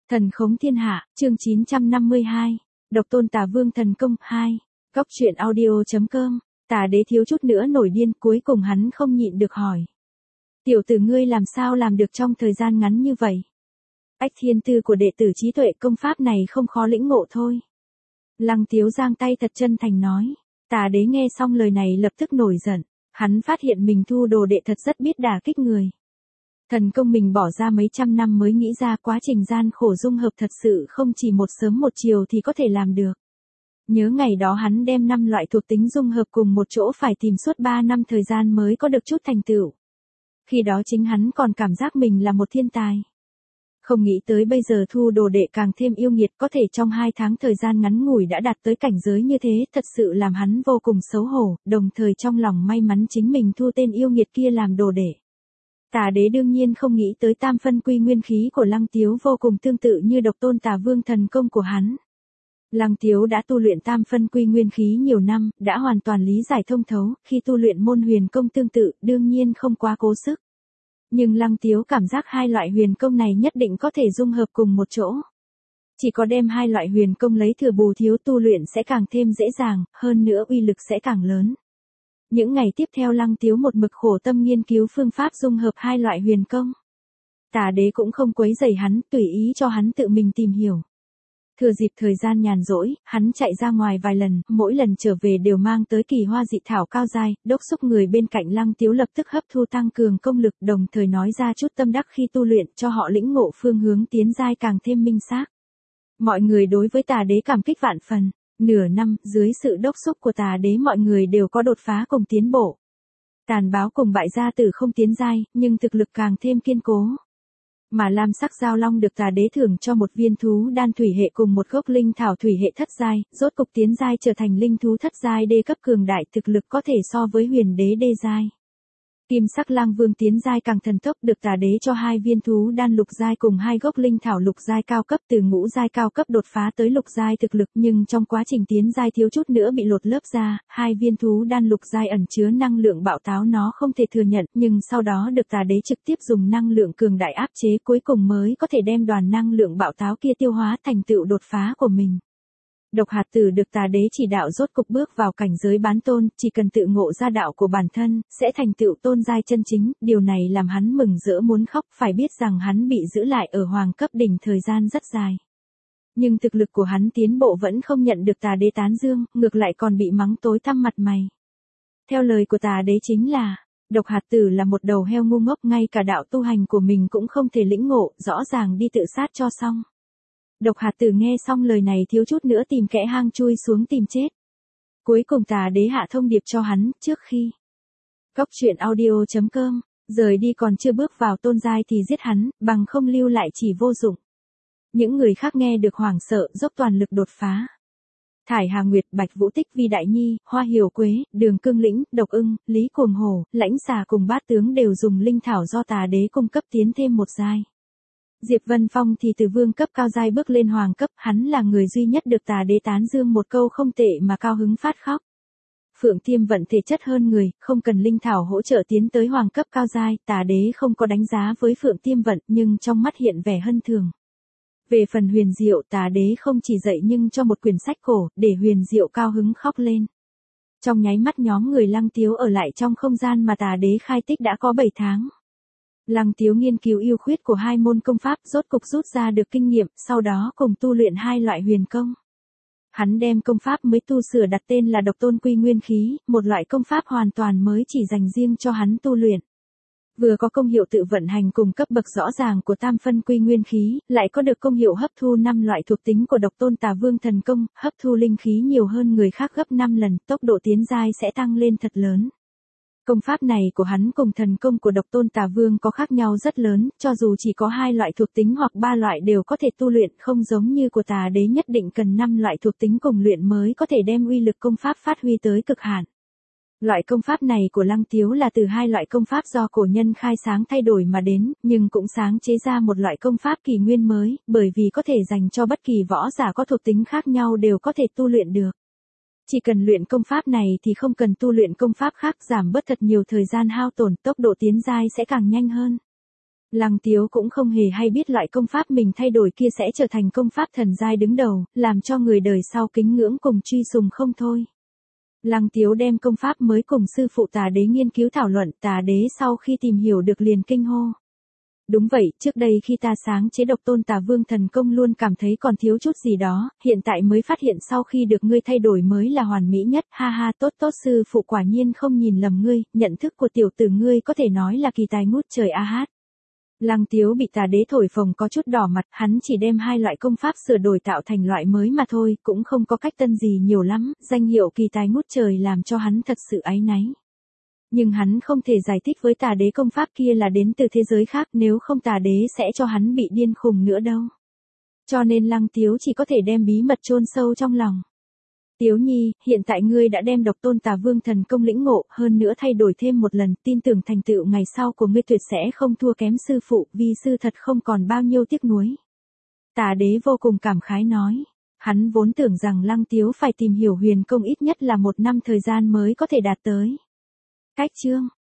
Thần khống thiên hạ, chương 952. Độc tôn Tà Vương thần công 2. Góc truyện audio.com. Tà đế thiếu chút nữa nổi điên, cuối cùng hắn không nhịn được hỏi. Tiểu tử ngươi làm sao làm được trong thời gian ngắn như vậy? Ách thiên tư của đệ tử trí tuệ, công pháp này không khó lĩnh ngộ thôi. Lăng Tiếu giang tay thật chân thành nói. Tà đế nghe xong lời này lập tức nổi giận. Hắn phát hiện mình thu đồ đệ thật rất biết đả kích người. Thần công mình bỏ ra mấy trăm năm mới nghĩ ra, quá trình gian khổ dung hợp thật sự không chỉ một sớm một chiều thì có thể làm được. Nhớ ngày đó hắn đem 5 loại thuộc tính dung hợp cùng một chỗ phải tìm suốt 3 năm thời gian mới có được chút thành tựu. Khi đó chính hắn còn cảm giác mình là một thiên tài. Không nghĩ tới bây giờ thu đồ đệ càng thêm yêu nghiệt, có thể trong 2 tháng thời gian ngắn ngủi đã đạt tới cảnh giới như thế, thật sự làm hắn vô cùng xấu hổ, đồng thời trong lòng may mắn chính mình thu tên yêu nghiệt kia làm đồ đệ. Tà đế đương nhiên không nghĩ tới tam phân quy nguyên khí của Lăng Tiếu vô cùng tương tự như độc tôn Tà Vương thần công của hắn. Lăng Tiếu đã tu luyện tam phân quy nguyên khí nhiều năm, đã hoàn toàn lý giải thông thấu, khi tu luyện môn huyền công tương tự, đương nhiên không quá cố sức. Nhưng Lăng Tiếu cảm giác hai loại huyền công này nhất định có thể dung hợp cùng một chỗ. Chỉ có đem hai loại huyền công lấy thừa bù thiếu, tu luyện sẽ càng thêm dễ dàng, hơn nữa uy lực sẽ càng lớn. Những ngày tiếp theo Lăng Tiếu một mực khổ tâm nghiên cứu phương pháp dung hợp hai loại huyền công. Tà đế cũng không quấy rầy hắn, tùy ý cho hắn tự mình tìm hiểu. Thừa dịp thời gian nhàn rỗi, hắn chạy ra ngoài vài lần, mỗi lần trở về đều mang tới kỳ hoa dị thảo cao giai, đốc xúc người bên cạnh Lăng Tiếu lập tức hấp thu tăng cường công lực, đồng thời nói ra chút tâm đắc khi tu luyện cho họ lĩnh ngộ phương hướng tiến giai càng thêm minh xác. Mọi người đối với tà đế cảm kích vạn phần. Nửa năm, dưới sự đốc xúc của tà đế mọi người đều có đột phá cùng tiến bộ. Tàn báo cùng bại gia tử không tiến giai, nhưng thực lực càng thêm kiên cố. Mà lam sắc giao long được tà đế thưởng cho một viên thú đan thủy hệ cùng một gốc linh thảo thủy hệ thất giai, rốt cục tiến giai trở thành linh thú thất giai đê cấp cường đại, thực lực có thể so với huyền đế đê giai. Kim sắc lang vương tiến giai càng thần tốc, được tà đế cho 2 viên thú đan lục giai cùng 2 gốc linh thảo lục giai cao cấp, từ ngũ giai cao cấp đột phá tới lục giai thực lực, nhưng trong quá trình tiến giai thiếu chút nữa bị lột lớp ra, 2 viên thú đan lục giai ẩn chứa năng lượng bạo táo nó không thể thừa nhận, nhưng sau đó được tà đế trực tiếp dùng năng lượng cường đại áp chế, cuối cùng mới có thể đem đoàn năng lượng bạo táo kia tiêu hóa thành tựu đột phá của mình. Độc hạt tử được tà đế chỉ đạo rốt cục bước vào cảnh giới bán tôn, chỉ cần tự ngộ ra đạo của bản thân, sẽ thành tựu tôn giai chân chính, điều này làm hắn mừng rỡ muốn khóc, phải biết rằng hắn bị giữ lại ở hoàng cấp đỉnh thời gian rất dài. Nhưng thực lực của hắn tiến bộ vẫn không nhận được tà đế tán dương, ngược lại còn bị mắng tối tăm mặt mày. Theo lời của tà đế chính là, độc hạt tử là một đầu heo ngu ngốc, ngay cả đạo tu hành của mình cũng không thể lĩnh ngộ, rõ ràng đi tự sát cho xong. Độc hạt tử nghe xong lời này thiếu chút nữa tìm kẽ hang chui xuống tìm chết. Cuối cùng tà đế hạ thông điệp cho hắn, trước khi góc truyện audio.com, rời đi còn chưa bước vào tôn giai thì giết hắn, bằng không lưu lại chỉ vô dụng. Những người khác nghe được hoảng sợ, dốc toàn lực đột phá. Thải Hà Nguyệt, Bạch Vũ Tích, Vi Đại Nhi, Hoa Hiểu Quế, Đường Cương Lĩnh, Độc Ưng, Lý Cuồng Hổ, Lãnh Xà cùng bát tướng đều dùng linh thảo do tà đế cung cấp tiến thêm một giai. Diệp Vân Phong thì từ vương cấp cao giai bước lên hoàng cấp, hắn là người duy nhất được tà đế tán dương một câu không tệ mà cao hứng phát khóc. Phượng Tiêm vận thể chất hơn người, không cần linh thảo hỗ trợ tiến tới hoàng cấp cao giai, tà đế không có đánh giá với Phượng Tiêm vận, nhưng trong mắt hiện vẻ hân thường. Về phần Huyền Diệu, tà đế không chỉ dạy nhưng cho một quyển sách cổ, để Huyền Diệu cao hứng khóc lên. Trong nháy mắt nhóm người Lăng Tiếu ở lại trong không gian mà tà đế khai tích đã có 7 tháng. Lăng Tiếu nghiên cứu ưu khuyết của 2 môn công pháp, rốt cục rút ra được kinh nghiệm, sau đó cùng tu luyện 2 loại huyền công. Hắn đem công pháp mới tu sửa đặt tên là độc tôn quy nguyên khí, một loại công pháp hoàn toàn mới chỉ dành riêng cho hắn tu luyện. Vừa có công hiệu tự vận hành cùng cấp bậc rõ ràng của tam phân quy nguyên khí, lại có được công hiệu hấp thu 5 loại thuộc tính của độc tôn Tà Vương thần công, hấp thu linh khí nhiều hơn người khác gấp 5 lần, tốc độ tiến giai sẽ tăng lên thật lớn. Công pháp này của hắn cùng thần công của độc tôn Tà Vương có khác nhau rất lớn, cho dù chỉ có 2 loại thuộc tính hoặc 3 loại đều có thể tu luyện, không giống như của tà đế nhất định cần 5 loại thuộc tính cùng luyện mới có thể đem uy lực công pháp phát huy tới cực hạn. Loại công pháp này của Lăng Tiếu là từ 2 loại công pháp do cổ nhân khai sáng thay đổi mà đến, nhưng cũng sáng chế ra một loại công pháp kỳ nguyên mới, bởi vì có thể dành cho bất kỳ võ giả có thuộc tính khác nhau đều có thể tu luyện được. Chỉ cần luyện công pháp này thì không cần tu luyện công pháp khác, giảm bớt thật nhiều thời gian hao tổn, tốc độ tiến giai sẽ càng nhanh hơn. Lăng Tiếu cũng không hề hay biết loại công pháp mình thay đổi kia sẽ trở thành công pháp thần giai đứng đầu, làm cho người đời sau kính ngưỡng cùng truy sùng không thôi. Lăng Tiếu đem công pháp mới cùng sư phụ Tà Đế nghiên cứu thảo luận, Tà Đế sau khi tìm hiểu được liền kinh hô. Đúng vậy, trước đây khi ta sáng chế độc tôn Tà Vương thần công luôn cảm thấy còn thiếu chút gì đó, hiện tại mới phát hiện sau khi được ngươi thay đổi mới là hoàn mỹ nhất, ha ha, tốt tốt, sư phụ quả nhiên không nhìn lầm ngươi, nhận thức của tiểu tử ngươi có thể nói là kỳ tài ngút trời a hát. Lăng Tiếu bị Tà Đế thổi phồng có chút đỏ mặt, hắn chỉ đem hai loại công pháp sửa đổi tạo thành loại mới mà thôi, cũng không có cách tân gì nhiều lắm, danh hiệu kỳ tài ngút trời làm cho hắn thật sự áy náy. Nhưng hắn không thể giải thích với Tà Đế công pháp kia là đến từ thế giới khác, nếu không Tà Đế sẽ cho hắn bị điên khùng nữa đâu. Cho nên Lăng Tiếu chỉ có thể đem bí mật chôn sâu trong lòng. Tiếu Nhi, hiện tại ngươi đã đem độc tôn Tà Vương thần công lĩnh ngộ, hơn nữa thay đổi thêm một lần, tin tưởng thành tựu ngày sau của ngươi tuyệt sẽ không thua kém sư phụ, vi sư thật không còn bao nhiêu tiếc nuối. Tà Đế vô cùng cảm khái nói. Hắn vốn tưởng rằng Lăng Tiếu phải tìm hiểu huyền công ít nhất là 1 năm thời gian mới có thể đạt tới. Cách chương